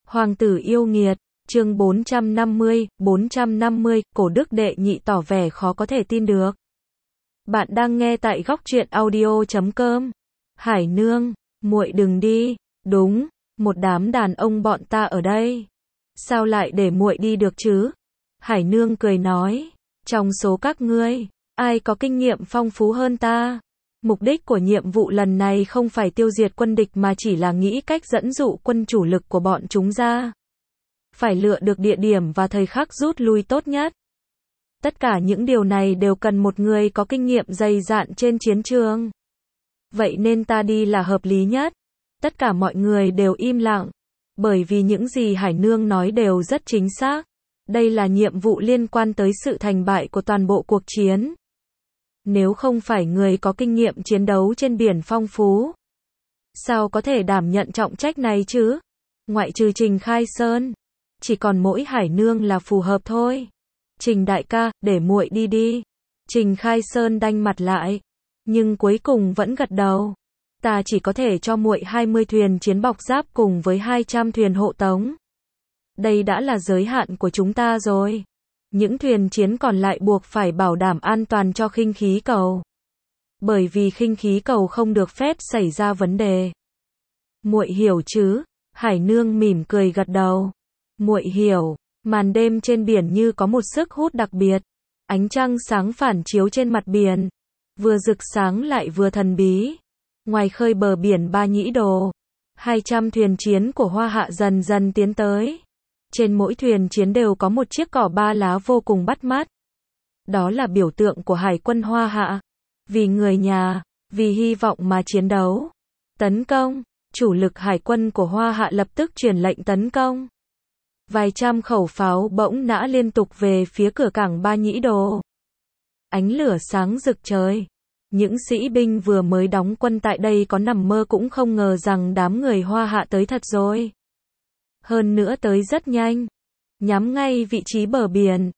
Hoàng tử yêu nghiệt, chương 450, cổ đức đệ nhị tỏ vẻ khó có thể tin được. Bạn đang nghe tại góc truyện audio.com. Hải nương, muội đừng đi, đúng, một đám đàn ông bọn ta ở đây. Sao lại để muội đi được chứ? Hải nương cười nói, trong số các ngươi, ai có kinh nghiệm phong phú hơn ta? Mục đích của nhiệm vụ lần này không phải tiêu diệt quân địch mà chỉ là nghĩ cách dẫn dụ quân chủ lực của bọn chúng ra. Phải lựa được địa điểm và thời khắc rút lui tốt nhất. Tất cả những điều này đều cần một người có kinh nghiệm dày dạn trên chiến trường. Vậy nên ta đi là hợp lý nhất. Tất cả mọi người đều im lặng. Bởi vì những gì Hải nương nói đều rất chính xác. Đây là nhiệm vụ liên quan tới sự thành bại của toàn bộ cuộc chiến. Nếu không phải người có kinh nghiệm chiến đấu trên biển phong phú, sao có thể đảm nhận trọng trách này chứ? Ngoại trừ Trình Khai Sơn, chỉ còn mỗi Hải nương là phù hợp thôi. Trình đại ca, để muội đi đi. Trình Khai Sơn đanh mặt lại, nhưng cuối cùng vẫn gật đầu. Ta chỉ có thể cho muội 20 thuyền chiến bọc giáp cùng với 200 thuyền hộ tống. Đây đã là giới hạn của chúng ta rồi. Những thuyền chiến còn lại buộc phải bảo đảm an toàn cho khinh khí cầu. Bởi vì khinh khí cầu không được phép xảy ra vấn đề. Muội hiểu chứ? Hải nương mỉm cười gật đầu. Muội hiểu. Màn đêm trên biển như có một sức hút đặc biệt. Ánh trăng sáng phản chiếu trên mặt biển, vừa rực sáng lại vừa thần bí. Ngoài khơi bờ biển Ba Nhĩ Đồ, 200 thuyền chiến của Hoa Hạ dần dần tiến tới. Trên mỗi thuyền chiến đều có một chiếc cỏ ba lá vô cùng bắt mắt. Đó là biểu tượng của Hải quân Hoa Hạ. Vì người nhà, vì hy vọng mà chiến đấu. Tấn công, chủ lực Hải quân của Hoa Hạ lập tức truyền lệnh tấn công. Vài trăm khẩu pháo bỗng nã liên tục về phía cửa cảng Ba Nhĩ Đồ. Ánh lửa sáng rực trời. Những sĩ binh vừa mới đóng quân tại đây có nằm mơ cũng không ngờ rằng đám người Hoa Hạ tới thật rồi. Hơn nữa tới rất nhanh. Nhắm ngay vị trí bờ biển.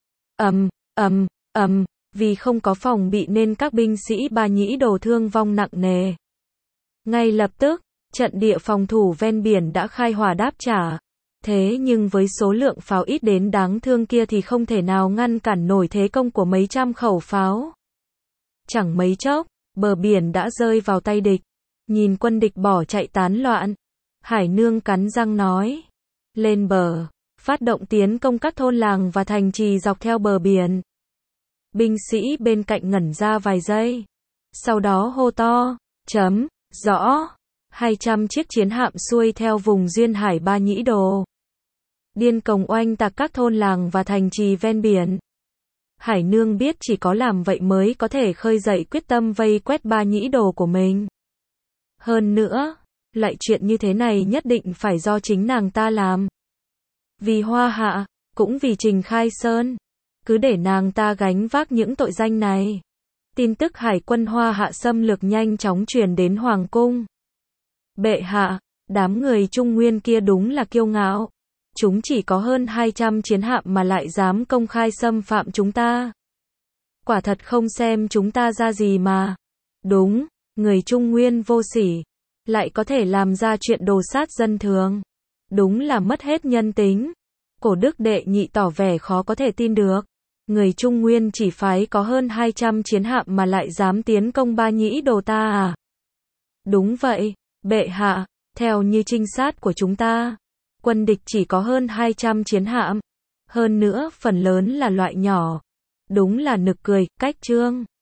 Vì không có phòng bị nên các binh sĩ Ba Nhĩ Đồ thương vong nặng nề. Ngay lập tức, trận địa phòng thủ ven biển đã khai hỏa đáp trả. Thế nhưng với số lượng pháo ít đến đáng thương kia thì không thể nào ngăn cản nổi thế công của mấy trăm khẩu pháo. Chẳng mấy chốc, bờ biển đã rơi vào tay địch. Nhìn quân địch bỏ chạy tán loạn, Hải nương cắn răng nói. Lên bờ, phát động tiến công các thôn làng và thành trì dọc theo bờ biển. Binh sĩ bên cạnh ngẩn ra vài giây. Sau đó hô to, rõ. 200 chiếc chiến hạm xuôi theo vùng duyên hải Ba Nhĩ Đồ. Điên cuồng oanh tạc các thôn làng và thành trì ven biển. Hải nương biết chỉ có làm vậy mới có thể khơi dậy quyết tâm vây quét Ba Nhĩ Đồ của mình. Hơn nữa, loại chuyện như thế này nhất định phải do chính nàng ta làm. Vì Hoa Hạ, cũng vì Trình Khai Sơn. Cứ để nàng ta gánh vác những tội danh này. Tin tức Hải quân Hoa Hạ xâm lược nhanh chóng truyền đến Hoàng cung. Bệ hạ, đám người Trung Nguyên kia đúng là kiêu ngạo. Chúng chỉ có hơn 200 chiến hạm mà lại dám công khai xâm phạm chúng ta. Quả thật không xem chúng ta ra gì mà. Đúng, người Trung Nguyên vô sỉ, lại có thể làm ra chuyện đồ sát dân thường. Đúng là mất hết nhân tính. Cổ đức đệ nhị tỏ vẻ khó có thể tin được. Người Trung Nguyên chỉ phái có hơn 200 chiến hạm mà lại dám tiến công Ba Nhĩ Đồ ta à? Đúng vậy, bệ hạ, theo như trinh sát của chúng ta, quân địch chỉ có hơn 200 chiến hạm. Hơn nữa phần lớn là loại nhỏ. Đúng là nực cười, cách trương.